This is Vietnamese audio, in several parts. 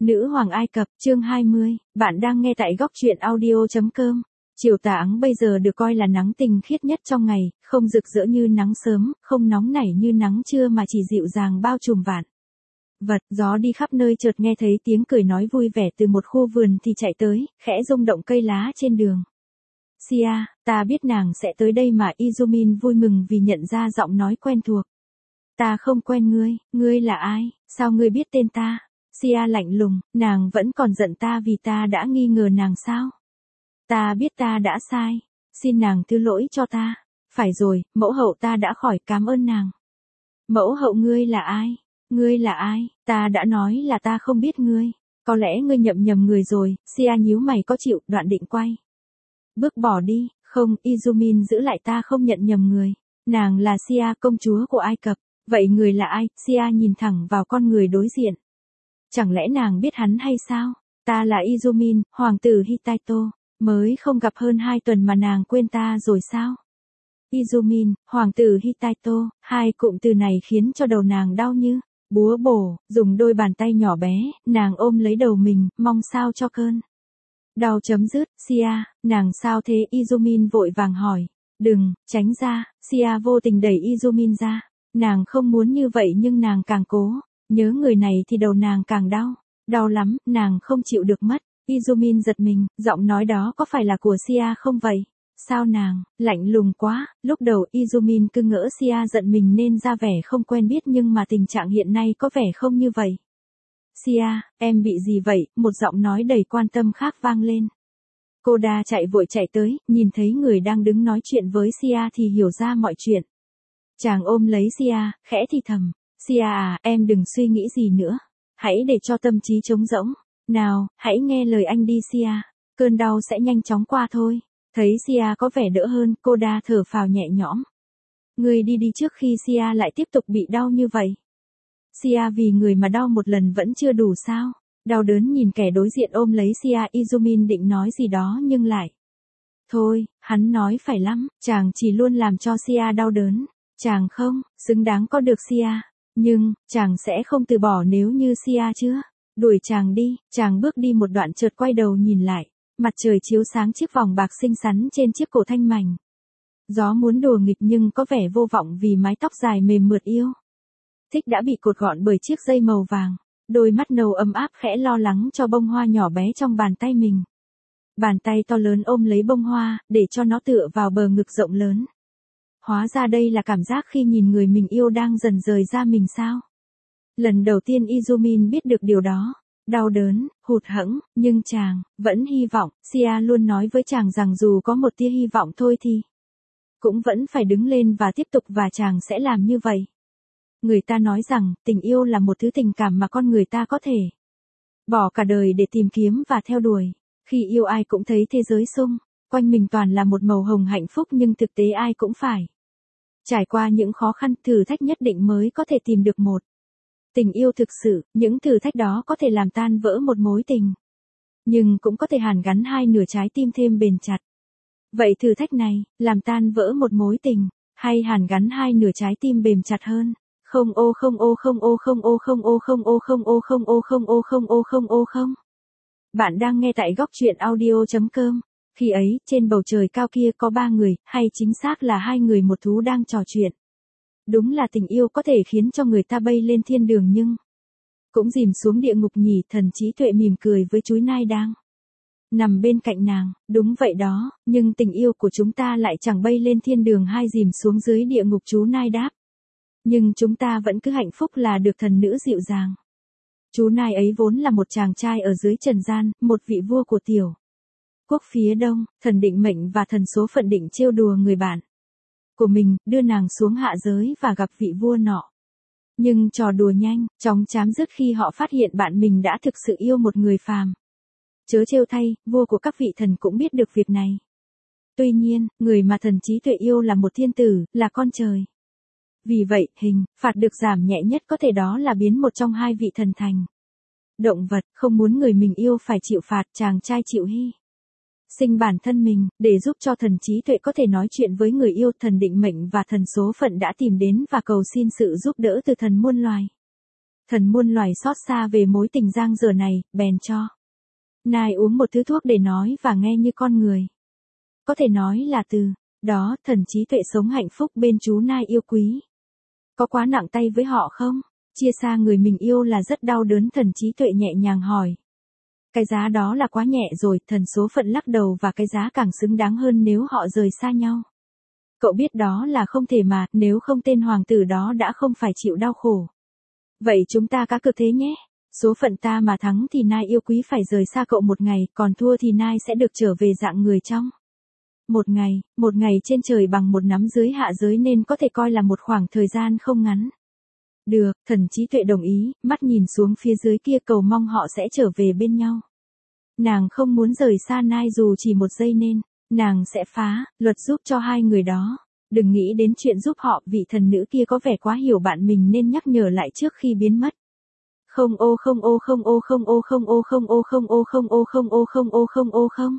Nữ hoàng Ai Cập, chương 20, bạn đang nghe tại góc truyện audio.com. Chiều tà ắng bây giờ được coi là nắng tinh khiết nhất trong ngày, không rực rỡ như nắng sớm, không nóng nảy như nắng trưa mà chỉ dịu dàng bao trùm vạn vật. Gió đi khắp nơi, chợt nghe thấy tiếng cười nói vui vẻ từ một khu vườn thì chạy tới, khẽ rung động cây lá trên đường. Sia, ta biết nàng sẽ tới đây mà. Izumin vui mừng vì nhận ra giọng nói quen thuộc. Ta không quen ngươi là ai, sao ngươi biết tên ta? Sia lạnh lùng, nàng vẫn còn giận ta vì ta đã nghi ngờ nàng sao? Ta biết ta đã sai, xin nàng thứ lỗi cho ta. Phải rồi, mẫu hậu ta đã khỏi, cảm ơn nàng. Mẫu hậu ngươi là ai? Ngươi là ai? Ta đã nói là ta không biết ngươi. Có lẽ ngươi nhầm người rồi. Sia nhíu mày có chịu, đoạn định quay bước bỏ đi. Không, Izumin giữ lại, ta không nhận nhầm người. Nàng là Sia, công chúa của Ai Cập. Vậy người là ai? Sia nhìn thẳng vào con người đối diện. Chẳng lẽ nàng biết hắn hay sao? Ta là Izumin, hoàng tử Hittito. Mới không gặp hơn 2 tuần mà nàng quên ta rồi sao? Izumin, hoàng tử Hittito, hai cụm từ này khiến cho đầu nàng đau như búa bổ. Dùng đôi bàn tay nhỏ bé, nàng ôm lấy đầu mình, mong sao cho cơn đau chấm dứt. Sia, nàng sao thế? Izumin vội vàng hỏi. Đừng, tránh ra. Sia vô tình đẩy Izumin ra. Nàng không muốn như vậy nhưng nàng càng cố. Nhớ người này thì đầu nàng càng đau. Đau lắm, nàng không chịu được mất. Izumin giật mình, giọng nói đó có phải là của Sia không vậy? Sao nàng, lạnh lùng quá. Lúc đầu Izumin cứ ngỡ Sia giận mình nên ra vẻ không quen biết, nhưng mà tình trạng hiện nay có vẻ không như vậy. Sia, em bị gì vậy? Một giọng nói đầy quan tâm khác vang lên. Koda chạy vội chạy tới, nhìn thấy người đang đứng nói chuyện với Sia thì hiểu ra mọi chuyện. Chàng ôm lấy Sia, khẽ thì thầm. Sia à, em đừng suy nghĩ gì nữa. Hãy để cho tâm trí trống rỗng. Nào, hãy nghe lời anh đi Sia. Cơn đau sẽ nhanh chóng qua thôi. Thấy Sia có vẻ đỡ hơn, Koda thở phào nhẹ nhõm. Ngươi đi trước khi Sia lại tiếp tục bị đau như vậy. Sia vì người mà đau một lần vẫn chưa đủ sao? Đau đớn nhìn kẻ đối diện ôm lấy Sia. Izumin định nói gì đó nhưng lại. Thôi, hắn nói phải lắm, chàng chỉ luôn làm cho Sia đau đớn. Chàng không xứng đáng có được Sia. Nhưng, chàng sẽ không từ bỏ nếu như Sia chưa đuổi chàng đi. Chàng bước đi một đoạn chợt quay đầu nhìn lại. Mặt trời chiếu sáng chiếc vòng bạc xinh xắn trên chiếc cổ thanh mảnh. Gió muốn đùa nghịch nhưng có vẻ vô vọng vì mái tóc dài mềm mượt yêu thích đã bị cột gọn bởi chiếc dây màu vàng. Đôi mắt nâu ấm áp khẽ lo lắng cho bông hoa nhỏ bé trong bàn tay mình. Bàn tay to lớn ôm lấy bông hoa, để cho nó tựa vào bờ ngực rộng lớn. Hóa ra đây là cảm giác khi nhìn người mình yêu đang dần rời ra mình sao? Lần đầu tiên Izumin biết được điều đó. Đau đớn, hụt hẫng, nhưng chàng vẫn hy vọng. Sia luôn nói với chàng rằng dù có một tia hy vọng thôi thì cũng vẫn phải đứng lên và tiếp tục, và chàng sẽ làm như vậy. Người ta nói rằng, tình yêu là một thứ tình cảm mà con người ta có thể bỏ cả đời để tìm kiếm và theo đuổi. Khi yêu ai cũng thấy thế giới xung quanh mình toàn là một màu hồng hạnh phúc, nhưng thực tế ai cũng phải trải qua những khó khăn, thử thách nhất định mới có thể tìm được một tình yêu thực sự. Những thử thách đó có thể làm tan vỡ một mối tình, nhưng cũng có thể hàn gắn hai nửa trái tim thêm bền chặt. Vậy thử thách này, làm tan vỡ một mối tình, hay hàn gắn hai nửa trái tim bền chặt hơn? Không ô không ô không ô không ô không ô không ô không ô không ô không ô không ô không ô không. Bạn đang nghe tại góc truyện audio.com. Khi ấy, trên bầu trời cao kia có 3 người, hay chính xác là 2 người một thú đang trò chuyện. Đúng là tình yêu có thể khiến cho người ta bay lên thiên đường nhưng cũng dìm xuống địa ngục nhỉ. Thần trí tuệ mỉm cười với chú nai đang nằm bên cạnh nàng. Đúng vậy đó, nhưng tình yêu của chúng ta lại chẳng bay lên thiên đường hay dìm xuống dưới địa ngục, chú nai đáp. Nhưng chúng ta vẫn cứ hạnh phúc là được thần nữ dịu dàng. Chú nai ấy vốn là một chàng trai ở dưới trần gian, một vị vua của tiểu quốc phía đông. Thần định mệnh và thần số phận định trêu đùa người bạn của mình, đưa nàng xuống hạ giới và gặp vị vua nọ. Nhưng trò đùa nhanh chóng chám dứt khi họ phát hiện bạn mình đã thực sự yêu một người phàm. Chớ trêu thay, vua của các vị thần cũng biết được việc này. Tuy nhiên, người mà thần trí tuệ yêu là một thiên tử, là con trời. Vì vậy, hình phạt được giảm nhẹ nhất có thể đó là biến một trong 2 vị thần thành động vật. Không muốn người mình yêu phải chịu phạt, chàng trai chịu hy sinh bản thân mình, để giúp cho thần trí tuệ có thể nói chuyện với người yêu. Thần định mệnh và thần số phận đã tìm đến và cầu xin sự giúp đỡ từ thần muôn loài. Thần muôn loài xót xa về mối tình giang dở này, bèn cho Nai uống một thứ thuốc để nói và nghe như con người. Có thể nói là từ đó thần trí tuệ sống hạnh phúc bên chú Nai yêu quý. Có quá nặng tay với họ không? Chia xa người mình yêu là rất đau đớn, thần trí tuệ nhẹ nhàng hỏi. Cái giá đó là quá nhẹ rồi, thần số phận lắc đầu, và cái giá càng xứng đáng hơn nếu họ rời xa nhau. Cậu biết đó là không thể mà, nếu không tên hoàng tử đó đã không phải chịu đau khổ. Vậy chúng ta cá cược thế nhé. Số phận ta mà thắng thì Nai yêu quý phải rời xa cậu một ngày, còn thua thì Nai sẽ được trở về dạng người trong một ngày trên trời bằng một năm dưới hạ giới, nên có thể coi là một khoảng thời gian không ngắn. Được, thần trí tuệ đồng ý, mắt nhìn xuống phía dưới kia, cầu mong họ sẽ trở về bên nhau. Nàng không muốn rời xa Nai dù chỉ một giây, nên nàng sẽ phá luật giúp cho hai người đó. Đừng nghĩ đến chuyện giúp họ, vị thần nữ kia có vẻ quá hiểu bạn mình nên nhắc nhở lại trước khi biến mất. Không ô không ô không ô không ô không ô không ô không ô không ô không ô không ô không ô không.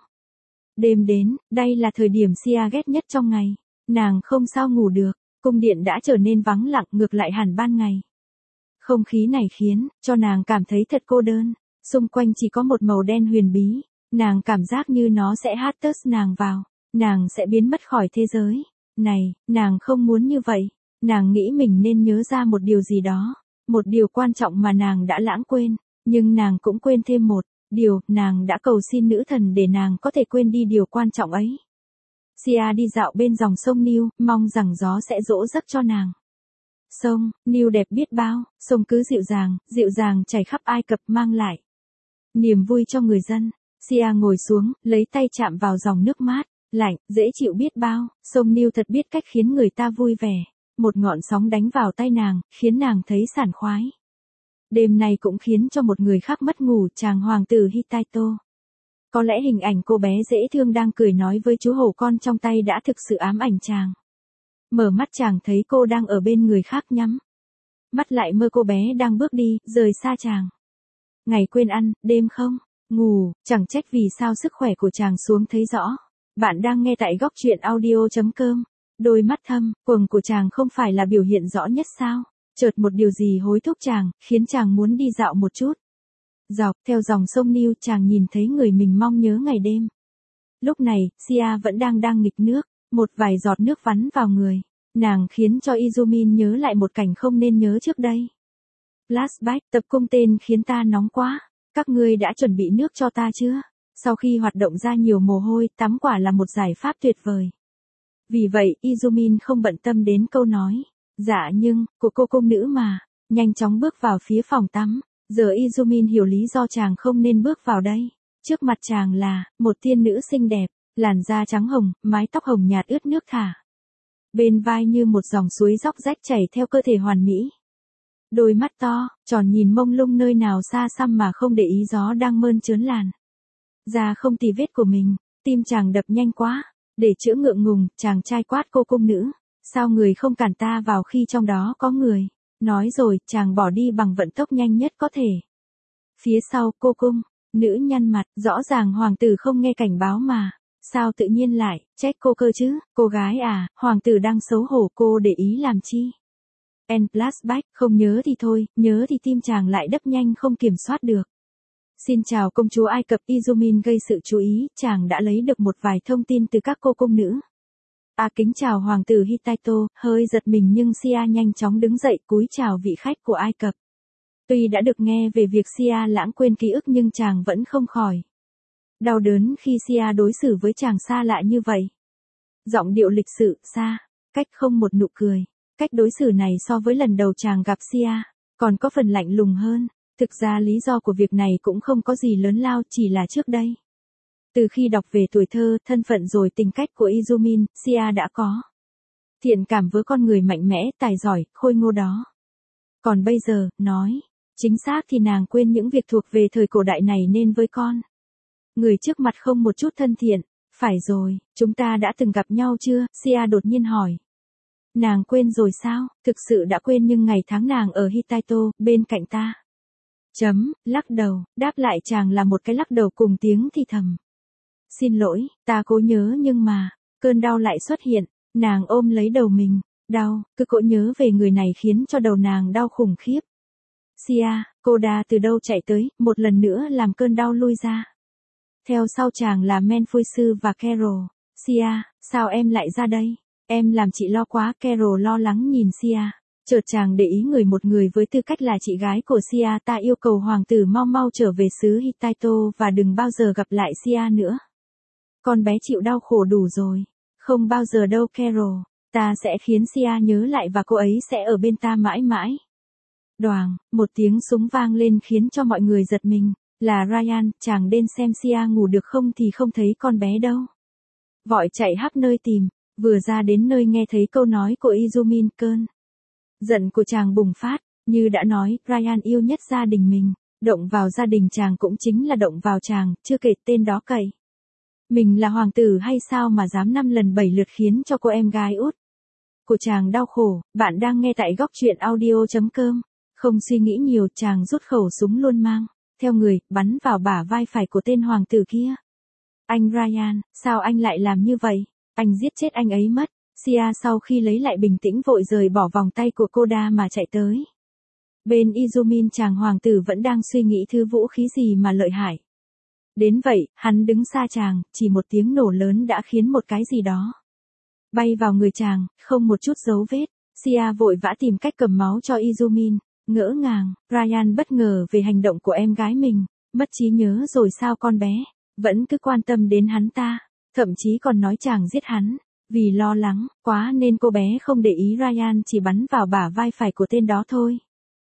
Đêm đến, đây là thời điểm Sia ghét nhất trong ngày. Nàng không sao ngủ được, cung điện đã trở nên vắng lặng, ngược lại hẳn ban ngày. Không khí này khiến cho nàng cảm thấy thật cô đơn, xung quanh chỉ có một màu đen huyền bí, nàng cảm giác như nó sẽ hắt tớt nàng vào, nàng sẽ biến mất khỏi thế giới này, nàng không muốn như vậy, nàng nghĩ mình nên nhớ ra một điều gì đó, một điều quan trọng mà nàng đã lãng quên, nhưng nàng cũng quên thêm một điều, nàng đã cầu xin nữ thần để nàng có thể quên đi điều quan trọng ấy. Sia đi dạo bên dòng sông Nile, mong rằng gió sẽ dỗ giấc cho nàng. Sông Nile đẹp biết bao, sông cứ dịu dàng chảy khắp Ai Cập, mang lại niềm vui cho người dân. Sia ngồi xuống, lấy tay chạm vào dòng nước mát, lạnh, dễ chịu biết bao, sông Nile thật biết cách khiến người ta vui vẻ. Một ngọn sóng đánh vào tay nàng, khiến nàng thấy sảng khoái. Đêm nay cũng khiến cho một người khác mất ngủ, chàng hoàng tử Hittito. Có lẽ hình ảnh cô bé dễ thương đang cười nói với chú hổ con trong tay đã thực sự ám ảnh chàng. Mở mắt chàng thấy cô đang ở bên người khác, nhắm mắt lại mơ cô bé đang bước đi, rời xa chàng. Ngày quên ăn, đêm không ngủ, chẳng trách vì sao sức khỏe của chàng xuống thấy rõ. Bạn đang nghe tại góc truyện audio.com. Đôi mắt thâm quầng của chàng không phải là biểu hiện rõ nhất sao? Chợt một điều gì hối thúc chàng, khiến chàng muốn đi dạo một chút. Dọc theo dòng sông Nile, chàng nhìn thấy người mình mong nhớ ngày đêm. Lúc này, Sia vẫn đang nghịch nước, một vài giọt nước vắn vào người. Nàng khiến cho Izumin nhớ lại một cảnh không nên nhớ trước đây. Flashback, tập cung tên khiến ta nóng quá. Các ngươi đã chuẩn bị nước cho ta chưa? Sau khi hoạt động ra nhiều mồ hôi, tắm quả là một giải pháp tuyệt vời. Vì vậy, Izumin không bận tâm đến câu nói. Dạ nhưng, của cô cung nữ mà. Nhanh chóng bước vào phía phòng tắm. Giờ Izumin hiểu lý do chàng không nên bước vào đây. Trước mặt chàng là một tiên nữ xinh đẹp, làn da trắng hồng, mái tóc hồng nhạt ướt nước thả. Bên vai như một dòng suối róc rách chảy theo cơ thể hoàn mỹ. Đôi mắt to, tròn nhìn mông lung nơi nào xa xăm mà không để ý gió đang mơn trớn làn da không tì vết của mình. Tim chàng đập nhanh quá. Để chữa ngượng ngùng, chàng trai quát cô cung nữ. Sao người không cản ta vào khi trong đó có người? Nói rồi, chàng bỏ đi bằng vận tốc nhanh nhất có thể. Phía sau, cô cung nữ nhăn mặt, rõ ràng hoàng tử không nghe cảnh báo mà. Sao tự nhiên lại trách cô cơ chứ? Cô gái à, hoàng tử đang xấu hổ, cô để ý làm chi? En flashback, không nhớ thì thôi, nhớ thì tim chàng lại đập nhanh không kiểm soát được. Xin chào công chúa Ai Cập. Izumin gây sự chú ý, chàng đã lấy được một vài thông tin từ các cô cung nữ. Kính chào hoàng tử Hittito, hơi giật mình nhưng Sia nhanh chóng đứng dậy cúi chào vị khách của Ai Cập. Tuy đã được nghe về việc Sia lãng quên ký ức nhưng chàng vẫn không khỏi đau đớn khi Sia đối xử với chàng xa lạ như vậy. Giọng điệu lịch sự, xa, cách không một nụ cười. Cách đối xử này so với lần đầu chàng gặp Sia, còn có phần lạnh lùng hơn. Thực ra lý do của việc này cũng không có gì lớn lao, chỉ là trước đây. Từ khi đọc về tuổi thơ, thân phận rồi tình cách của Izumin, Sia đã có thiện cảm với con người mạnh mẽ, tài giỏi, khôi ngô đó. Còn bây giờ, nói chính xác thì nàng quên những việc thuộc về thời cổ đại này nên với con người trước mặt không một chút thân thiện. Phải rồi, chúng ta đã từng gặp nhau chưa? Sia đột nhiên hỏi. Nàng quên rồi sao? Thực sự đã quên nhưng ngày tháng nàng ở Hittito, bên cạnh ta. Lắc đầu, đáp lại chàng là một cái lắc đầu cùng tiếng thì thầm. Xin lỗi, ta cố nhớ nhưng mà, cơn đau lại xuất hiện, nàng ôm lấy đầu mình, đau, cứ cỗ nhớ về người này khiến cho đầu nàng đau khủng khiếp. Sia, Koda từ đâu chạy tới, một lần nữa làm cơn đau lui ra. Theo sau chàng là Menfuisu và Carol. Sia, sao em lại ra đây? Em làm chị lo quá. Carol lo lắng nhìn Sia. Chợt chàng để ý một người với tư cách là chị gái của Sia. Ta yêu cầu hoàng tử mau mau trở về xứ Hittito và đừng bao giờ gặp lại Sia nữa. Con bé chịu đau khổ đủ rồi. Không bao giờ đâu Carol. Ta sẽ khiến Sia nhớ lại và cô ấy sẽ ở bên ta mãi mãi. Đoàng, một tiếng súng vang lên khiến cho mọi người giật mình. Là Ryan, chàng đến xem Sia ngủ được không thì không thấy con bé đâu. Vội chạy khắp nơi tìm, vừa ra đến nơi nghe thấy câu nói của Izumin. Cơn giận của chàng bùng phát, như đã nói, Ryan yêu nhất gia đình mình, động vào gia đình chàng cũng chính là động vào chàng, chưa kể tên đó cậy. Mình là hoàng tử hay sao mà dám 5 lần 7 lượt khiến cho cô em gái út của chàng đau khổ. Bạn đang nghe tại góc truyện audio.com. Không suy nghĩ nhiều, chàng rút khẩu súng luôn mang theo người, bắn vào bả vai phải của tên hoàng tử kia. Anh Ryan, sao anh lại làm như vậy? Anh giết chết anh ấy mất. Sia sau khi lấy lại bình tĩnh vội rời bỏ vòng tay của Koda mà chạy tới. Bên Izumin chàng hoàng tử vẫn đang suy nghĩ thứ vũ khí gì mà lợi hại. Đến vậy, hắn đứng xa chàng, chỉ một tiếng nổ lớn đã khiến một cái gì đó bay vào người chàng, không một chút dấu vết. Sia vội vã tìm cách cầm máu cho Izumin. Ngỡ ngàng, Ryan bất ngờ về hành động của em gái mình, mất trí nhớ rồi sao con bé, vẫn cứ quan tâm đến hắn ta, thậm chí còn nói chàng giết hắn, vì lo lắng quá nên cô bé không để ý Ryan chỉ bắn vào bả vai phải của tên đó thôi.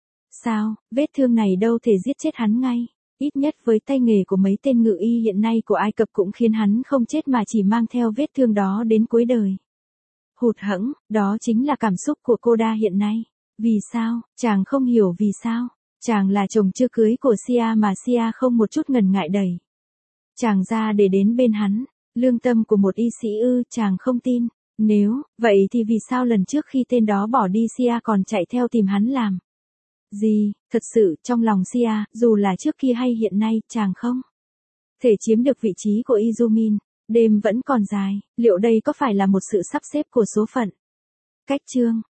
Sao, vết thương này đâu thể giết chết hắn ngay, ít nhất với tay nghề của mấy tên ngự y hiện nay của Ai Cập cũng khiến hắn không chết mà chỉ mang theo vết thương đó đến cuối đời. Hụt hẫng, đó chính là cảm xúc của Koda hiện nay. Vì sao, chàng không hiểu vì sao, chàng là chồng chưa cưới của Sia mà Sia không một chút ngần ngại đẩy chàng ra để đến bên hắn, lương tâm của một y sĩ ư, chàng không tin, nếu, vậy thì vì sao lần trước khi tên đó bỏ đi Sia còn chạy theo tìm hắn làm gì, thật sự trong lòng Sia, dù là trước kia hay hiện nay, chàng không thể chiếm được vị trí của Izumin, đêm vẫn còn dài, liệu đây có phải là một sự sắp xếp của số phận? Cách chương